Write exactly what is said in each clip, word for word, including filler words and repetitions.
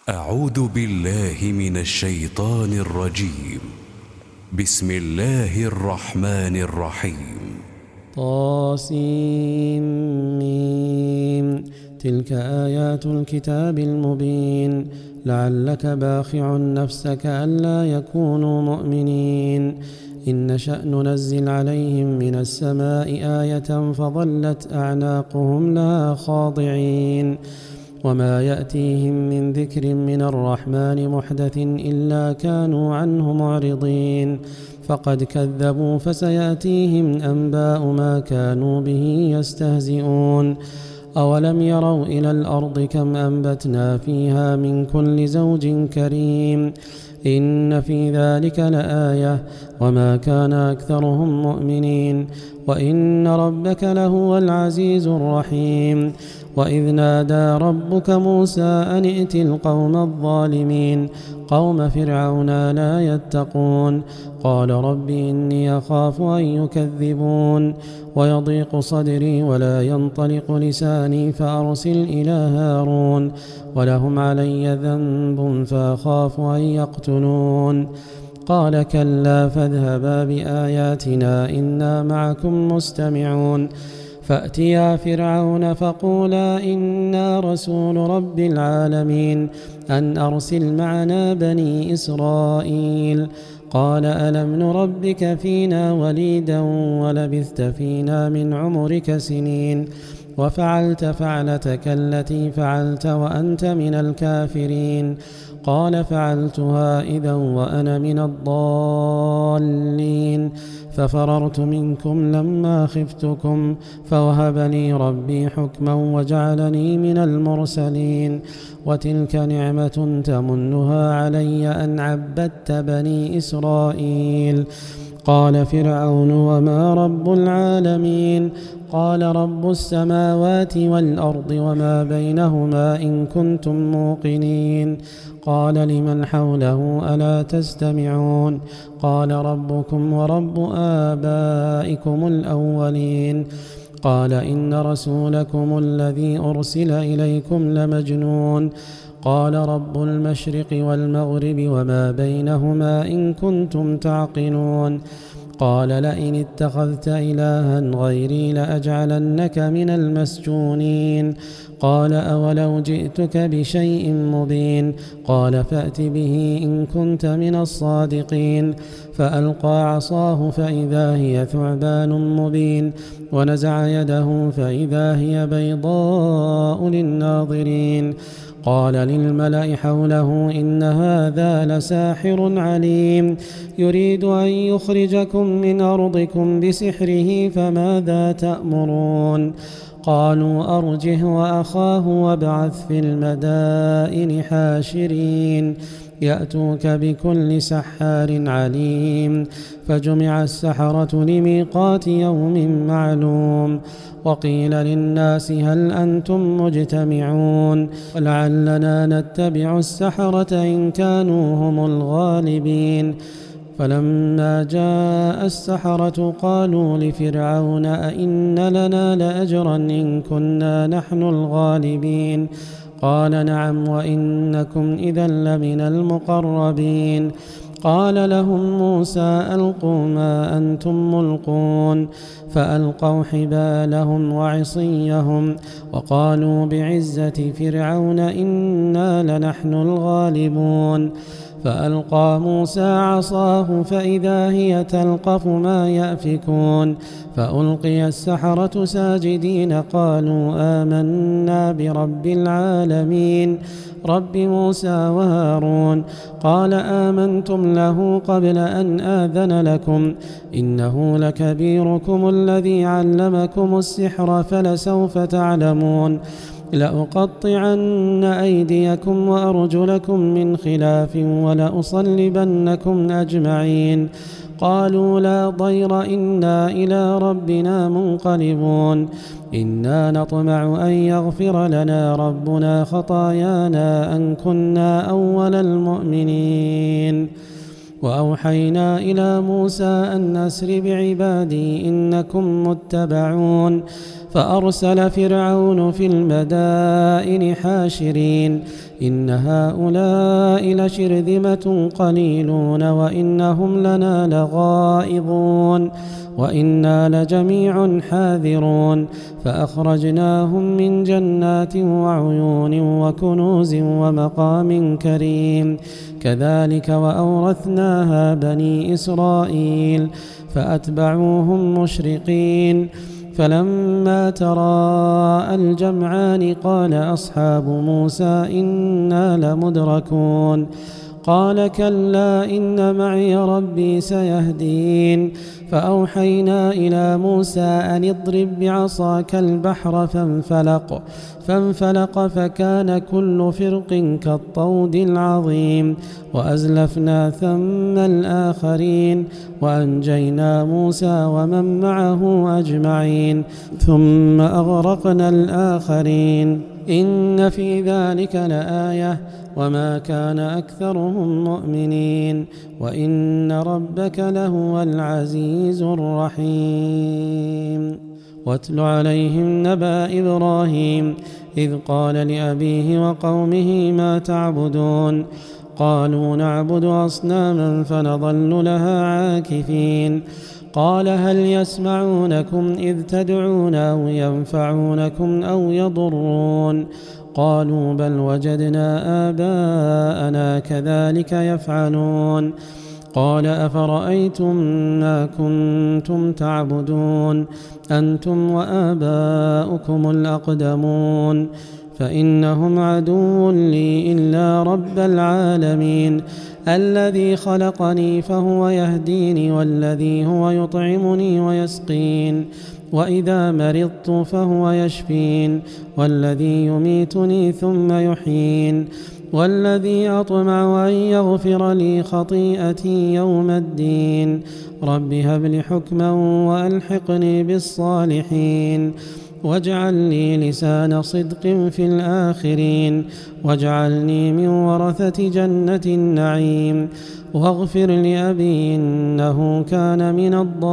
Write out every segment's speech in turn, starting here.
أعوذ بالله من الشيطان الرجيم. بسم الله الرحمن الرحيم. طاسيم. تلك آيات الكتاب المبين. لعلك باخع نفسك ألا يكونوا مؤمنين. إن نشأ ننزل عليهم من السماء آية فظلت أعناقهم لها خاضعين. وما يأتيهم من ذكر من الرحمن محدث إلا كانوا عنه معرضين. فقد كذبوا فسيأتيهم أنباء ما كانوا به يستهزئون. أولم يروا إلى الأرض كم أنبتنا فيها من كل زوج كريم. إن في ذلك لآية وما كان أكثرهم مؤمنين. وإن ربك لهو العزيز الرحيم. وإذ نادى ربك موسى أن ائت القوم الظالمين قوم فرعون لا يتقون. قال رب إني أخاف أن يكذبون ويضيق صدري ولا ينطلق لساني فأرسل إلى هارون ولهم علي ذنب فأخاف أن يقتلون. قال كلا فاذهبا بآياتنا إنا معكم مستمعون. فأتيا فرعون فقولا إنا رسول رب العالمين أن أرسل معنا بني إسرائيل. قال ألم نربك فينا وليدا ولبثت فينا من عمرك سنين وفعلت فعلتك التي فعلت وأنت من الكافرين. قال فعلتها إذا وأنا من الضالين ففررت منكم لما خفتكم فوهب لي ربي حكما وجعلني من المرسلين. وتلك نعمة تمنها علي أن عبدت بني إسرائيل. قال فرعون وما رب العالمين. قال رب السماوات والأرض وما بينهما إن كنتم موقنين. قال لمن حوله ألا تستمعون. قال ربكم ورب آبائكم الأولين. قال إن رسولكم الذي أرسل إليكم لمجنون. قال رب المشرق والمغرب وما بينهما إن كنتم تعقلون. قال لئن اتخذت إلها غيري لأجعلنك من المسجونين. قال أولو جئتك بشيء مبين. قال فأت به إن كنت من الصادقين. فألقى عصاه فإذا هي ثعبان مبين ونزع يده فإذا هي بيضاء للناظرين. قال للملأ حوله إن هذا لساحر عليم يريد أن يخرجكم من أرضكم بسحره فماذا تأمرون. قالوا أرجه وأخاه وابعث في المدائن حاشرين يأتوك بكل سحار عليم. فجمع السحرة لميقات يوم معلوم. وقيل للناس هل أنتم مجتمعون ولعلنا نتبع السحرة إن كانوا هم الغالبين. فلما جاء السحرة قالوا لفرعون أئن لنا لأجرا إن كنا نحن الغالبين. قال نعم وإنكم إذا لمن المقربين. قال لهم موسى ألقوا ما أنتم ملقون. فألقوا حبالهم وعصيهم وقالوا بعزة فرعون إنا لنحن الغالبون. فألقى موسى عصاه فإذا هي تلقف ما يأفكون. فألقي السحرة ساجدين قالوا آمنا برب العالمين رب موسى وهارون. قال آمنتم له قبل أن آذن لكم إنه لكبيركم الذي علمكم السحر فلسوف تعلمون. لأقطعن أيديكم وأرجلكم من خلاف ولأصلبنكم أجمعين. قالوا لا ضير إنا إلى ربنا منقلبون. إنا نطمع أن يغفر لنا ربنا خطايانا أن كنا أول المؤمنين. وأوحينا إلى موسى أن أسر بعبادي إنكم متبعون. فأرسل فرعون في المدائن حاشرين إن هؤلاء لشرذمة قليلون وإنهم لنا لغائظون وإنا لجميع حاذرون فأخرجناهم من جنات وعيون وكنوز ومقام كريم كذلك وأورثناها بني إسرائيل فأتبعوهم مشرقين فلما تراءى الجمعان قال أصحاب موسى إنا لمدركون قال كلا إن معي ربي سيهدين فأوحينا إلى موسى أن اضرب بعصاك البحر فانفلق فانفلق فكان كل فرق كالطود العظيم وأزلفنا ثم الآخرين وأنجينا موسى ومن معه أجمعين ثم أغرقنا الآخرين إن في ذلك لآية وما كان أكثرهم مؤمنين وإن ربك لهو العزيز الرحيم واتل عليهم نبأ إبراهيم إذ قال لأبيه وقومه ما تعبدون قالوا نعبد أصناما فنظل لها عاكفين قال هل يسمعونكم إذ تدعون أو ينفعونكم أو يضرون قالوا بل وجدنا آباءنا كذلك يفعلون قال أفرأيتم ما كنتم تعبدون أنتم وآباؤكم الأقدمون فإنهم عدو لي إلا رب العالمين الذي خلقني فهو يهديني والذي هو يطعمني ويسقين وإذا مرضت فهو يشفين والذي يميتني ثم يحيين والذي أطمع أن يغفر لي خطيئتي يوم الدين رب هب لي حكما وألحقني بالصالحين واجعل لي لسان صدق في الآخرين واجعلني من ورثة جنة النعيم واغفر لأبي إنه كان من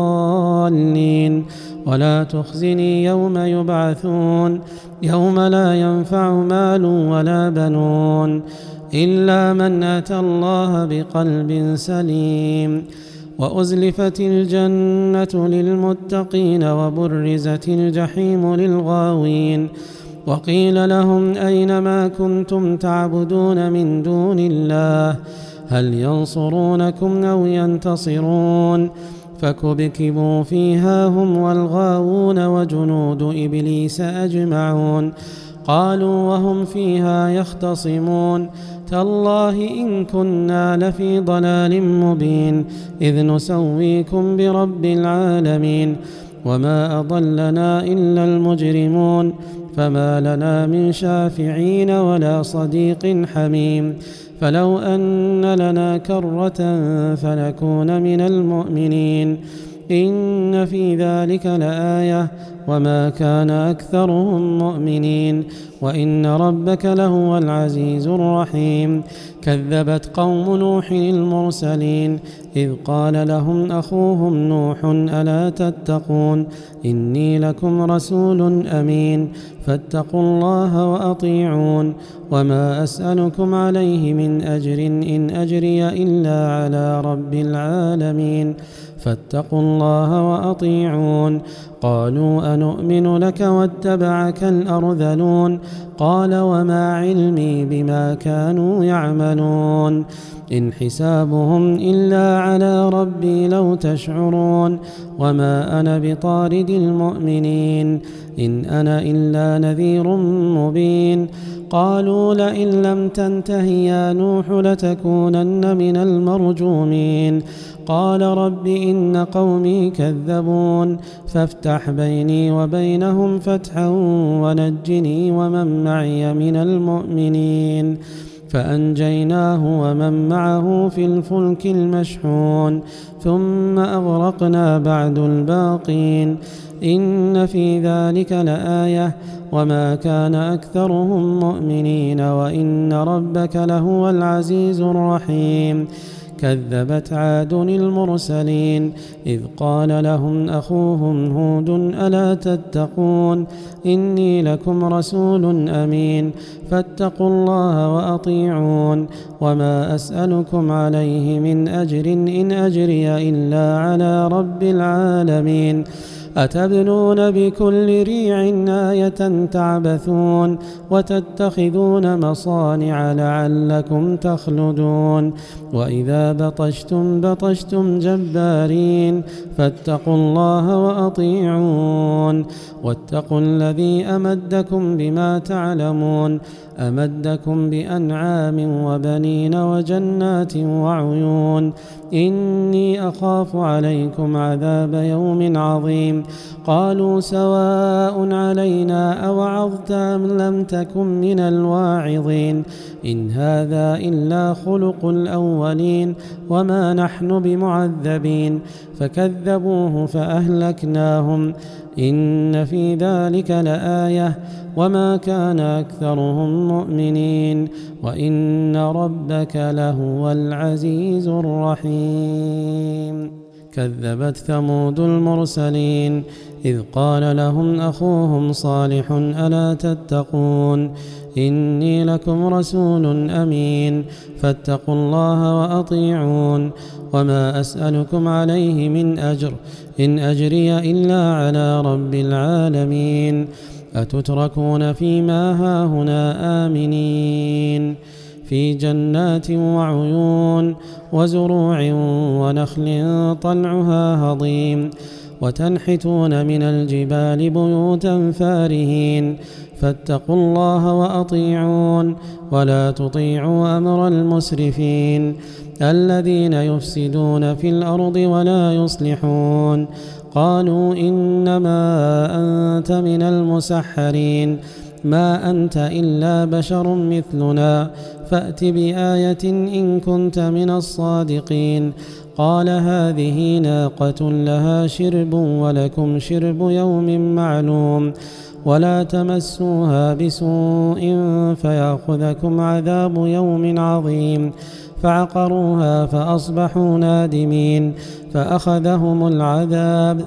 الضالين ولا تخزني يوم يبعثون يوم لا ينفع مال ولا بنون إلا من أتى الله بقلب سليم وأزلفت الجنة للمتقين وبرزت الجحيم للغاوين وقيل لهم أين ما كنتم تعبدون من دون الله هل ينصرونكم أو ينتصرون فكبكبوا فيها هم والغاوون وجنود إبليس أجمعون قالوا وهم فيها يختصمون تالله إن كنا لفي ضلال مبين إذ نسويكم برب العالمين وما أضلنا إلا المجرمون فما لنا من شافعين ولا صديق حميم فلو أن لنا كرة فنكون من المؤمنين إن في ذلك لآية وما كان أكثرهم مؤمنين وإن ربك لهو العزيز الرحيم كذبت قوم نوح المرسلين إذ قال لهم أخوهم نوح ألا تتقون إني لكم رسول أمين فاتقوا الله وأطيعون وما أسألكم عليه من أجر إن أجري إلا على رب العالمين فاتقوا الله وأطيعون قالوا أنؤمن لك واتبعك الأرذلون قال وما علمي بما كانوا يعملون إن حسابهم إلا على ربي لو تشعرون وما أنا بطارد المؤمنين إن أنا إلا نذير مبين قالوا لئن لم تنته يا نوح لتكونن من المرجومين قال رب إن قومي كذبون فافتح بيني وبينهم فتحا ونجني ومن معي من المؤمنين فأنجيناه ومن معه في الفلك المشحون ثم أغرقنا بعد الباقين إن في ذلك لآية وما كان أكثرهم مؤمنين وإن ربك لهو العزيز الرحيم كذبت عاد المرسلين إذ قال لهم أخوهم هود ألا تتقون إني لكم رسول أمين فاتقوا الله وأطيعون وما أسألكم عليه من أجر إن أجري إلا على رب العالمين أتبنون بكل ريع آية تعبثون وتتخذون مصانع لعلكم تخلدون وإذا بطشتم بطشتم جبارين فاتقوا الله وأطيعون واتقوا الذي أمدكم بما تعلمون أمدكم بأنعام وبنين وجنات وعيون إني أخاف عليكم عذاب يوم عظيم قالوا سواء علينا أوعظت أم لم تكن من الواعظين إن هذا إلا خلق الأولين وما نحن بمعذبين فكذبوه فأهلكناهم إن في ذلك لآية وما كان أكثرهم مؤمنين وإن ربك لهو العزيز الرحيم كذبت ثمود المرسلين إذ قال لهم أخوهم صالح ألا تتقون إني لكم رسول أمين فاتقوا الله وأطيعون وما أسألكم عليه من أجر إن أجري إلا على رب العالمين أتتركون فيما هاهنا آمنين في جنات وعيون وزروع ونخل طلعها هضيم وتنحتون من الجبال بيوتا فارهين فاتقوا الله وأطيعون ولا تطيعوا أمر المسرفين الذين يفسدون في الأرض ولا يصلحون قالوا إنما أنت من المسحرين ما أنت إلا بشر مثلنا فأت بآية إن كنت من الصادقين قال هذه ناقة لها شرب ولكم شرب يوم معلوم ولا تمسوها بسوء فيأخذكم عذاب يوم عظيم فعقروها فأصبحوا نادمين فأخذهم العذاب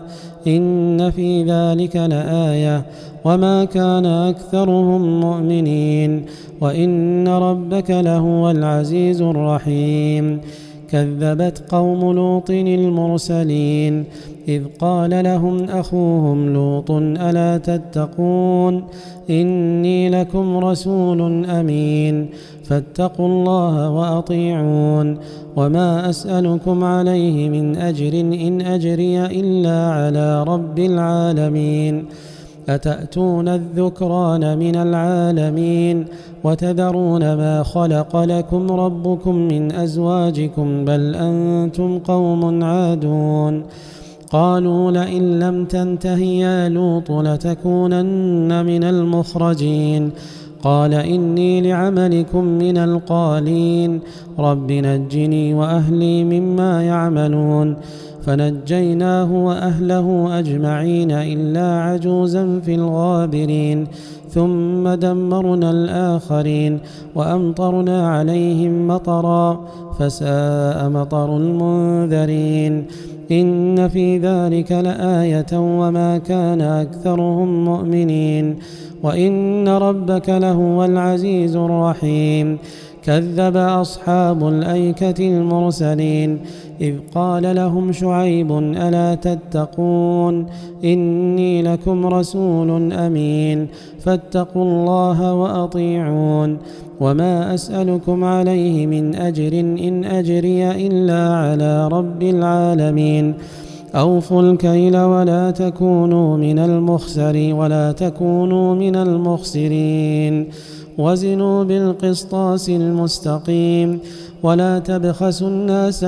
إن في ذلك لآية وما كان أكثرهم مؤمنين وإن ربك لهو العزيز الرحيم كذبت قوم لوط المرسلين إذ قال لهم أخوهم لوط ألا تتقون إني لكم رسول أمين فاتقوا الله وأطيعون وما أسألكم عليه من أجر إن أجري إلا على رب العالمين أتأتون الذكران من العالمين وتذرون ما خلق لكم ربكم من أزواجكم بل أنتم قوم عادون قالوا لئن لم تنته يا لوط لتكونن من المخرجين قال إني لعملكم من القالين رب نجني وأهلي مما يعملون فنجيناه وأهله أجمعين إلا عجوزا في الغابرين ثم دمرنا الآخرين وأمطرنا عليهم مطرا فساء مطر المنذرين إن في ذلك لآية وما كان أكثرهم مؤمنين وإن ربك لهو العزيز الرحيم كذب أصحاب الأيكة المرسلين إذ قال لهم شعيب ألا تتقون إني لكم رسول أمين فاتقوا الله وأطيعون وما أسألكم عليه من أجر إن أجري إلا على رب العالمين أوفوا الكيل ولا تكونوا من المخسرين ولا تكونوا من المخسرين وزنوا بالقسطاس المستقيم ولا تبخسوا الناس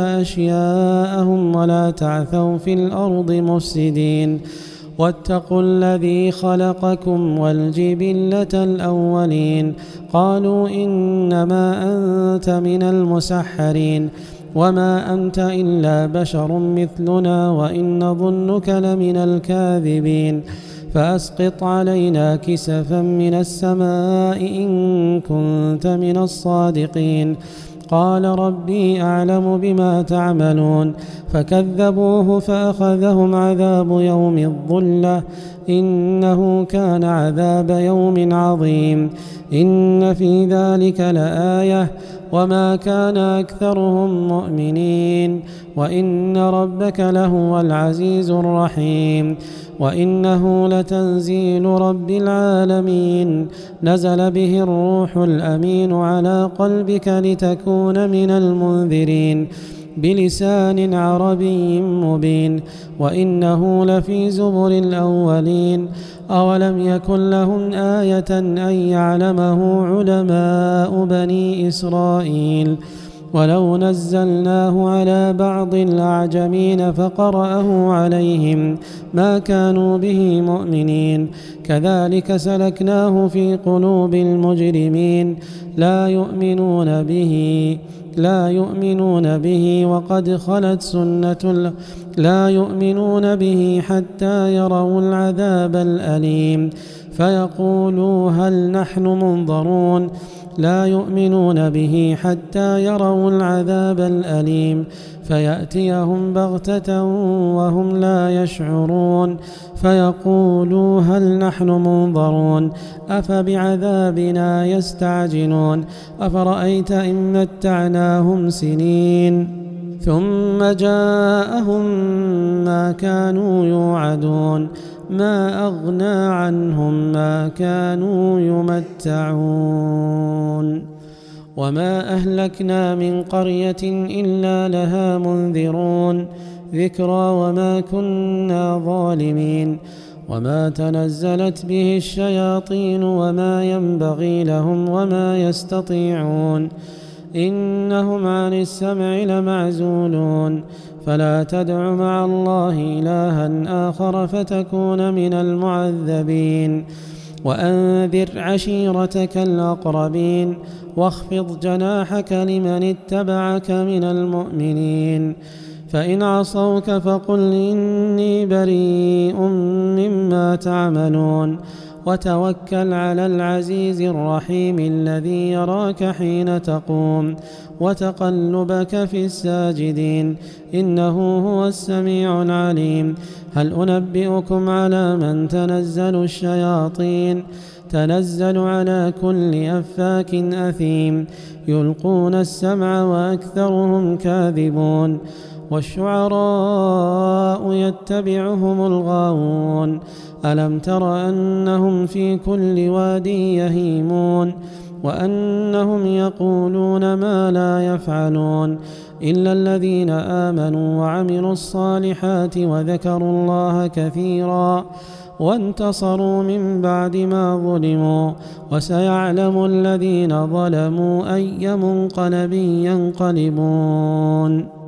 أشياءهم ولا تعثوا في الأرض مفسدين واتقوا الذي خلقكم والجبلة الأولين قالوا إنما أنت من المسحرين وما أنت إلا بشر مثلنا وإن نظنك لمن الكاذبين فأسقط علينا كسفا من السماء إن كنت من الصادقين قال ربي أعلم بما تعملون فكذبوه فأخذهم عذاب يوم الظلة إنه كان عذاب يوم عظيم إن في ذلك لآية وما كان أكثرهم مؤمنين وإن ربك لهو العزيز الرحيم وإنه لتنزيل رب العالمين نزل به الروح الأمين على قلبك لتكون من المنذرين بلسان عربي مبين وإنه لفي زبر الأولين أولم يكن لهم آية أن يعلمه علماء بني إسرائيل ولو نزلناه على بعض الأعجمين فقرأه عليهم ما كانوا به مؤمنين كذلك سلكناه في قلوب المجرمين لا يؤمنون به لا يؤمنون به وقد خلت سنة لا يؤمنون به حتى يروا العذاب الأليم فيقولوا هل نحن منظرون لا يؤمنون به حتى يروا العذاب الأليم فيأتيهم بغتة وهم لا يشعرون فيقولوا هل نحن منظرون أفبعذابنا يستعجلون أفرأيت إن متعناهم سنين ثم جاءهم ما كانوا يوعدون ما أغنى عنهم ما كانوا يمتعون وما أهلكنا من قرية إلا لها منذرون ذكرى وما كنا ظالمين وما تنزلت به الشياطين وما ينبغي لهم وما يستطيعون إنهم عن السمع لمعزولون فلا تدع مع الله إلها آخر فتكون من المعذبين وأنذر عشيرتك الأقربين واخفض جناحك لمن اتبعك من المؤمنين فإن عصوك فقل إني بريء مما تعملون وتوكل على العزيز الرحيم الذي يراك حين تقوم وتقلبك في الساجدين إنه هو السميع العليم هل أنبئكم على من تنزل الشياطين تنزل على كل أفاك أثيم يلقون السمع وأكثرهم كاذبون والشعراء يتبعهم الغاوون ألم تر أنهم في كل واد يهيمون وأنهم يقولون ما لا يفعلون إلا الذين آمنوا وعملوا الصالحات وذكروا الله كثيرا وانتصروا من بعد ما ظلموا وسيعلم الذين ظلموا أي منقلب ينقلبون.